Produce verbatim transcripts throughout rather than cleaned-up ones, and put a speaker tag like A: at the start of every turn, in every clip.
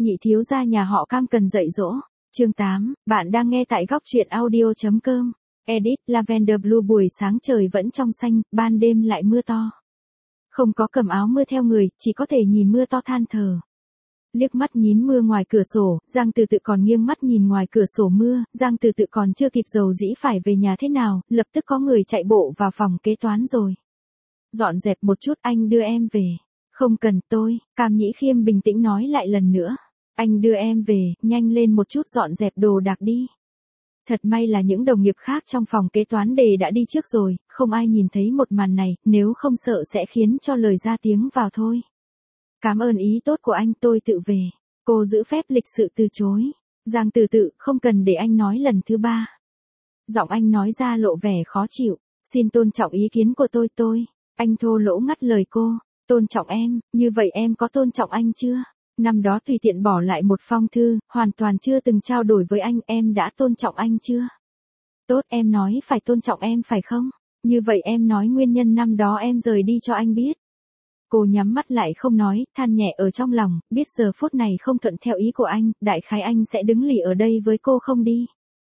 A: Nhị thiếu gia nhà họ Cam cần dạy dỗ. Chương tám, bạn đang nghe tại góc truyện audio chấm com. Edit, Lavender Blue buổi sáng trời vẫn trong xanh, ban đêm lại mưa to. Không có cầm áo mưa theo người, chỉ có thể nhìn mưa to than thở. Liếc mắt nhín mưa ngoài cửa sổ, Giang Từ Tự còn nghiêng mắt nhìn ngoài cửa sổ mưa, Giang Từ Tự còn chưa kịp dầu dĩ phải về nhà thế nào, lập tức có người chạy bộ vào phòng kế toán rồi. Dọn dẹp một chút, anh đưa em về. Không cần tôi, Cam Nhĩ Khiêm bình tĩnh nói lại lần nữa. Anh đưa em về, nhanh lên một chút dọn dẹp đồ đạc đi. Thật may là những đồng nghiệp khác trong phòng kế toán đề đã đi trước rồi, không ai nhìn thấy một màn này, nếu không sợ sẽ khiến cho lời ra tiếng vào thôi. Cảm ơn ý tốt của anh, tôi tự về. Cô giữ phép lịch sự từ chối. Giang Từ Tự, không cần để anh nói lần thứ ba. Giọng anh nói ra lộ vẻ khó chịu. Xin tôn trọng ý kiến của tôi tôi. Anh thô lỗ ngắt lời cô. Tôn trọng em, như vậy em có tôn trọng anh chưa? Năm đó tùy tiện bỏ lại một phong thư, hoàn toàn chưa từng trao đổi với anh, em đã tôn trọng anh chưa? Tốt, em nói phải tôn trọng em phải không? Như vậy em nói nguyên nhân năm đó em rời đi cho anh biết. Cô nhắm mắt lại không nói, than nhẹ ở trong lòng, biết giờ phút này không thuận theo ý của anh, đại khái anh sẽ đứng lì ở đây với cô không đi.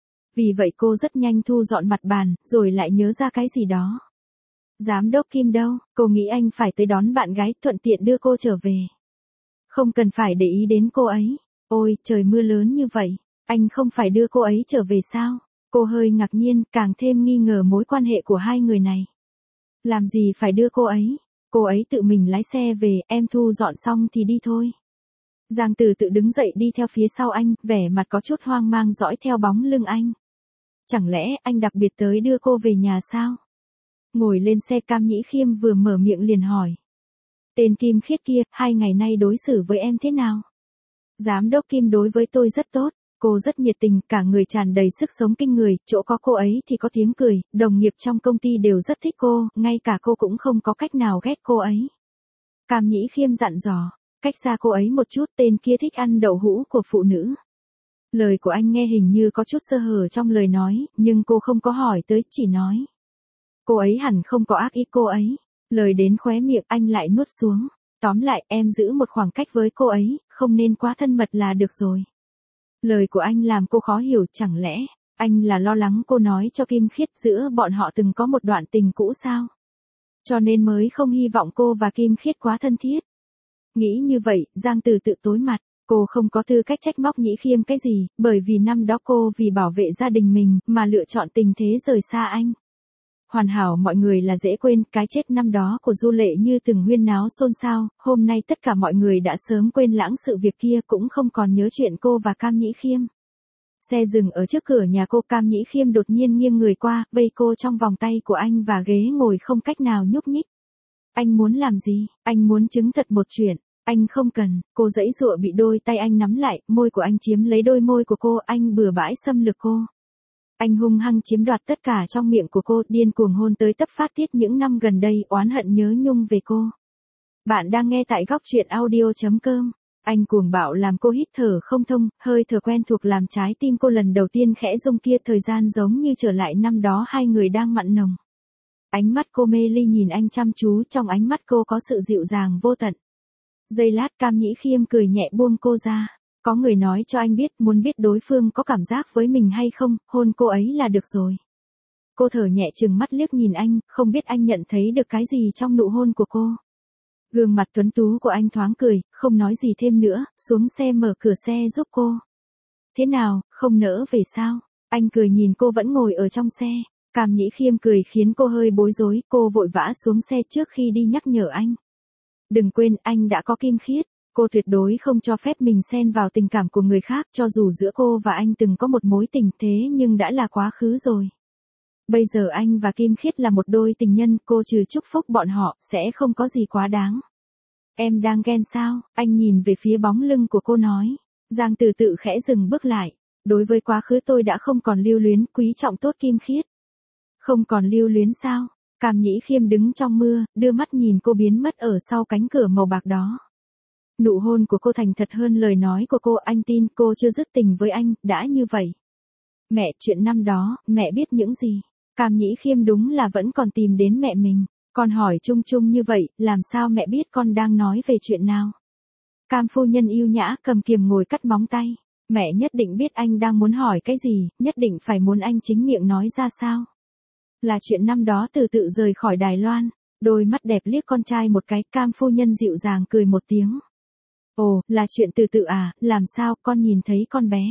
A: Vì vậy cô rất nhanh thu dọn mặt bàn, rồi lại nhớ ra cái gì đó. Giám đốc Kim đâu, cô nghĩ anh phải tới đón bạn gái, thuận tiện đưa cô trở về. Không cần phải để ý đến cô ấy. Ôi, trời mưa lớn như vậy, anh không phải đưa cô ấy trở về sao? Cô hơi ngạc nhiên, càng thêm nghi ngờ mối quan hệ của hai người này. Làm gì phải đưa cô ấy? Cô ấy tự mình lái xe về, em thu dọn xong thì đi thôi. Giang Từ Tự đứng dậy đi theo phía sau anh, vẻ mặt có chút hoang mang dõi theo bóng lưng anh. Chẳng lẽ anh đặc biệt tới đưa cô về nhà sao? Ngồi lên xe, Cam Nhĩ Khiêm vừa mở miệng liền hỏi. Tên Kim Khiết kia, hai ngày nay đối xử với em thế nào? Giám đốc Kim đối với tôi rất tốt, cô rất nhiệt tình, cả người tràn đầy sức sống kinh người, chỗ có cô ấy thì có tiếng cười, đồng nghiệp trong công ty đều rất thích cô, ngay cả cô cũng không có cách nào ghét cô ấy. Cam Nhĩ Khiêm dặn dò, cách xa cô ấy một chút, tên kia thích ăn đậu hũ của phụ nữ. Lời của anh nghe hình như có chút sơ hở trong lời nói, nhưng cô không có hỏi tới, chỉ nói. Cô ấy hẳn không có ác ý cô ấy. Lời đến khóe miệng anh lại nuốt xuống. Tóm lại, em giữ một khoảng cách với cô ấy, không nên quá thân mật là được rồi. Lời của anh làm cô khó hiểu, chẳng lẽ anh là lo lắng cô nói cho Kim Khiết giữa bọn họ từng có một đoạn tình cũ sao? Cho nên mới không hy vọng cô và Kim Khiết quá thân thiết. Nghĩ như vậy, Giang Từ Tự tối mặt, cô không có tư cách trách móc Nhĩ Khiêm cái gì, bởi vì năm đó cô vì bảo vệ gia đình mình mà lựa chọn tình thế rời xa anh. Hoàn hảo mọi người là dễ quên, cái chết năm đó của Du Lệ như từng huyên náo xôn xao, hôm nay tất cả mọi người đã sớm quên lãng sự việc kia, cũng không còn nhớ chuyện cô và Cam Nhĩ Khiêm. Xe dừng ở trước cửa nhà cô, Cam Nhĩ Khiêm đột nhiên nghiêng người qua, vây cô trong vòng tay của anh và ghế ngồi không cách nào nhúc nhích. Anh muốn làm gì? Anh muốn chứng thật một chuyện. Anh không cần, cô giãy giụa bị đôi tay anh nắm lại, môi của anh chiếm lấy đôi môi của cô, anh bừa bãi xâm lược cô. Anh hung hăng chiếm đoạt tất cả trong miệng của cô, điên cuồng hôn tới tấp phát tiết những năm gần đây, oán hận nhớ nhung về cô. Bạn đang nghe tại góc truyện audio chấm com. Anh cuồng bạo làm cô hít thở không thông, hơi thở quen thuộc làm trái tim cô lần đầu tiên khẽ rung kia, thời gian giống như trở lại năm đó hai người đang mặn nồng. Ánh mắt cô mê ly nhìn anh chăm chú, trong ánh mắt cô có sự dịu dàng vô tận. Giây lát, Cam Nhĩ Khiêm cười nhẹ buông cô ra. Có người nói cho anh biết, muốn biết đối phương có cảm giác với mình hay không, hôn cô ấy là được rồi. Cô thở nhẹ chừng mắt liếc nhìn anh, không biết anh nhận thấy được cái gì trong nụ hôn của cô. Gương mặt tuấn tú của anh thoáng cười, không nói gì thêm nữa, xuống xe mở cửa xe giúp cô. Thế nào, không nỡ về sao? Anh cười nhìn cô vẫn ngồi ở trong xe. Cam Nhĩ Khiêm cười khiến cô hơi bối rối, cô vội vã xuống xe trước khi đi nhắc nhở anh. Đừng quên, anh đã có Kim Khiết. Cô tuyệt đối không cho phép mình xen vào tình cảm của người khác, cho dù giữa cô và anh từng có một mối tình, thế nhưng đã là quá khứ rồi. Bây giờ anh và Kim Khiết là một đôi tình nhân, cô trừ chúc phúc bọn họ, sẽ không có gì quá đáng. Em đang ghen sao? Anh nhìn về phía bóng lưng của cô nói. Giang Từ Tự khẽ dừng bước lại. Đối với quá khứ tôi đã không còn lưu luyến, quý trọng tốt Kim Khiết. Không còn lưu luyến sao? Cam Nhĩ Khiêm đứng trong mưa, đưa mắt nhìn cô biến mất ở sau cánh cửa màu bạc đó. Nụ hôn của cô thành thật hơn lời nói của cô, anh tin cô chưa dứt tình với anh, đã như vậy. Mẹ, chuyện năm đó, mẹ biết những gì? Cam Nhĩ Khiêm đúng là vẫn còn tìm đến mẹ mình. Con hỏi chung chung như vậy, làm sao mẹ biết con đang nói về chuyện nào? Cam phu nhân yêu nhã cầm kiềm ngồi cắt móng tay. Mẹ nhất định biết anh đang muốn hỏi cái gì, nhất định phải muốn anh chính miệng nói ra sao. Là chuyện năm đó Từ Tự rời khỏi Đài Loan. Đôi mắt đẹp liếc con trai một cái, Cam phu nhân dịu dàng cười một tiếng. Ồ, là chuyện Từ Tự à, làm sao con nhìn thấy con bé?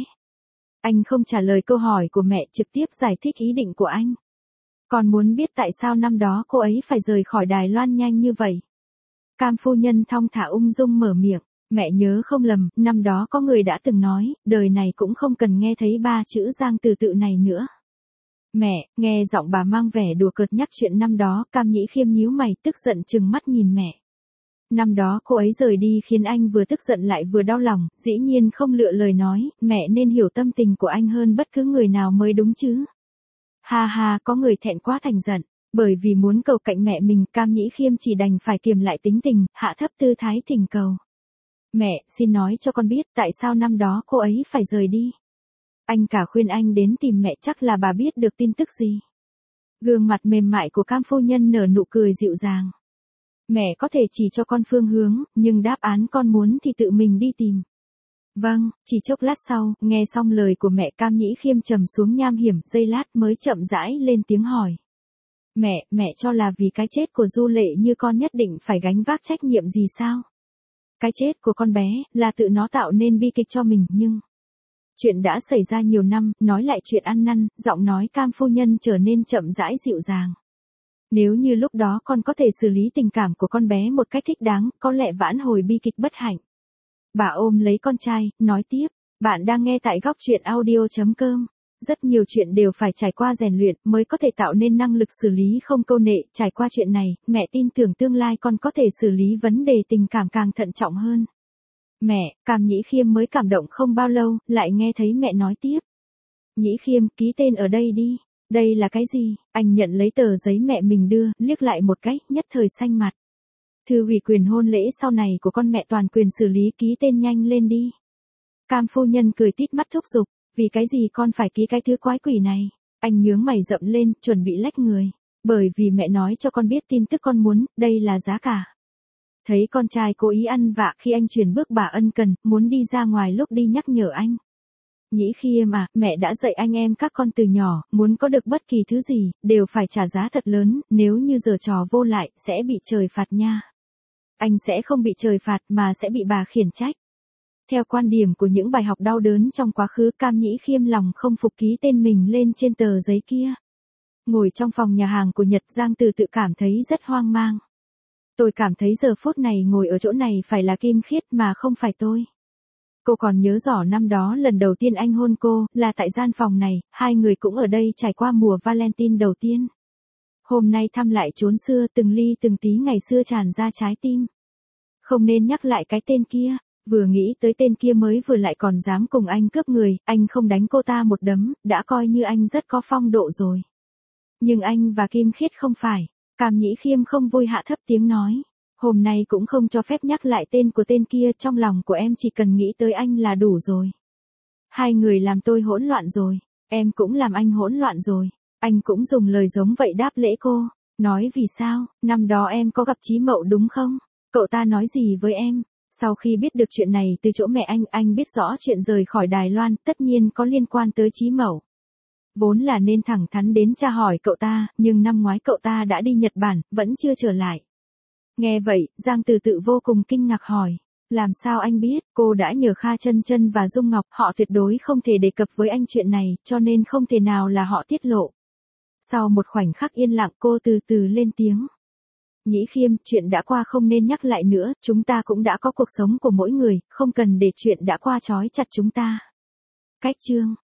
A: Anh không trả lời câu hỏi của mẹ, trực tiếp giải thích ý định của anh. Con muốn biết tại sao năm đó cô ấy phải rời khỏi Đài Loan nhanh như vậy. Cam phu nhân thong thả ung dung mở miệng. Mẹ nhớ không lầm, năm đó có người đã từng nói, đời này cũng không cần nghe thấy ba chữ Giang Từ Tự này nữa. Mẹ, nghe giọng bà mang vẻ đùa cợt nhắc chuyện năm đó, Cam Nhĩ Khiêm nhíu mày, tức giận trừng mắt nhìn mẹ. Năm đó cô ấy rời đi khiến anh vừa tức giận lại vừa đau lòng, dĩ nhiên không lựa lời nói, mẹ nên hiểu tâm tình của anh hơn bất cứ người nào mới đúng chứ. Ha ha, có người thẹn quá thành giận, bởi vì muốn cầu cạnh mẹ mình, Cam Nhĩ Khiêm chỉ đành phải kiềm lại tính tình, hạ thấp tư thái thỉnh cầu. Mẹ, xin nói cho con biết tại sao năm đó cô ấy phải rời đi. Anh cả khuyên anh đến tìm mẹ, chắc là bà biết được tin tức gì. Gương mặt mềm mại của Cam phu nhân nở nụ cười dịu dàng. Mẹ có thể chỉ cho con phương hướng, nhưng đáp án con muốn thì tự mình đi tìm. Vâng, chỉ chốc lát sau, nghe xong lời của mẹ, Cam Nhĩ Khiêm trầm xuống nham hiểm, giây lát mới chậm rãi lên tiếng hỏi. Mẹ, mẹ cho là vì cái chết của Du Lệ Như con nhất định phải gánh vác trách nhiệm gì sao? Cái chết của con bé, là tự nó tạo nên bi kịch cho mình, nhưng... Chuyện đã xảy ra nhiều năm, nói lại chuyện ăn năn, giọng nói Cam phu nhân trở nên chậm rãi dịu dàng. Nếu như lúc đó con có thể xử lý tình cảm của con bé một cách thích đáng, có lẽ vãn hồi bi kịch bất hạnh. Bà ôm lấy con trai, nói tiếp, bạn đang nghe tại góc truyện audio chấm com. Rất nhiều chuyện đều phải trải qua rèn luyện mới có thể tạo nên năng lực xử lý không câu nệ, trải qua chuyện này, mẹ tin tưởng tương lai con có thể xử lý vấn đề tình cảm càng thận trọng hơn. Mẹ, Cam Nhĩ Khiêm mới cảm động không bao lâu, lại nghe thấy mẹ nói tiếp. Nhĩ Khiêm, ký tên ở đây đi. Đây là cái gì? Anh nhận lấy tờ giấy mẹ mình đưa, liếc lại một cái, nhất thời xanh mặt. Thư ủy quyền hôn lễ sau này của con mẹ toàn quyền xử lý, ký tên nhanh lên đi. Cam phu nhân cười tít mắt thúc giục, vì cái gì con phải ký cái thứ quái quỷ này? Anh nhướng mày rậm lên, chuẩn bị lách người. Bởi vì mẹ nói cho con biết tin tức con muốn, đây là giá cả. Thấy con trai cố ý ăn vạ khi anh chuyển bước bà ân cần, muốn đi ra ngoài lúc đi nhắc nhở anh. Nhĩ Khiêm à, mẹ đã dạy anh em các con từ nhỏ, muốn có được bất kỳ thứ gì, đều phải trả giá thật lớn, nếu như giở trò vô lại, sẽ bị trời phạt nha. Anh sẽ không bị trời phạt mà sẽ bị bà khiển trách. Theo quan điểm của những bài học đau đớn trong quá khứ, Cam Nhĩ Khiêm lòng không phục ký tên mình lên trên tờ giấy kia. Ngồi trong phòng nhà hàng của Nhật, Giang Từ Tự cảm thấy rất hoang mang. Tôi cảm thấy giờ phút này ngồi ở chỗ này phải là Kim Khiết mà không phải tôi. Cô còn nhớ rõ năm đó lần đầu tiên anh hôn cô, là tại gian phòng này, hai người cũng ở đây trải qua mùa Valentine đầu tiên. Hôm nay thăm lại chốn xưa, từng ly từng tí ngày xưa tràn ra trái tim. Không nên nhắc lại cái tên kia, vừa nghĩ tới tên kia mới vừa lại còn dám cùng anh cướp người, anh không đánh cô ta một đấm, đã coi như anh rất có phong độ rồi. Nhưng anh và Kim Khiết không phải. Cam Nhĩ Khiêm không vui hạ thấp tiếng nói. Hôm nay cũng không cho phép nhắc lại tên của tên kia, trong lòng của em chỉ cần nghĩ tới anh là đủ rồi. Hai người làm tôi hỗn loạn rồi, em cũng làm anh hỗn loạn rồi. Anh cũng dùng lời giống vậy đáp lễ cô. Nói vì sao, năm đó em có gặp Chí Mậu đúng không? Cậu ta nói gì với em? Sau khi biết được chuyện này từ chỗ mẹ anh, anh biết rõ chuyện rời khỏi Đài Loan, tất nhiên có liên quan tới Chí Mậu. Vốn là nên thẳng thắn đến tra hỏi cậu ta, nhưng năm ngoái cậu ta đã đi Nhật Bản, vẫn chưa trở lại. Nghe vậy, Giang Từ Tự vô cùng kinh ngạc hỏi. Làm sao anh biết? Cô đã nhờ Kha Chân Chân và Dung Ngọc, họ tuyệt đối không thể đề cập với anh chuyện này, cho nên không thể nào là họ tiết lộ. Sau một khoảnh khắc yên lặng, cô từ từ lên tiếng. Nhĩ Khiêm, chuyện đã qua không nên nhắc lại nữa, chúng ta cũng đã có cuộc sống của mỗi người, không cần để chuyện đã qua trói chặt chúng ta. Cách chương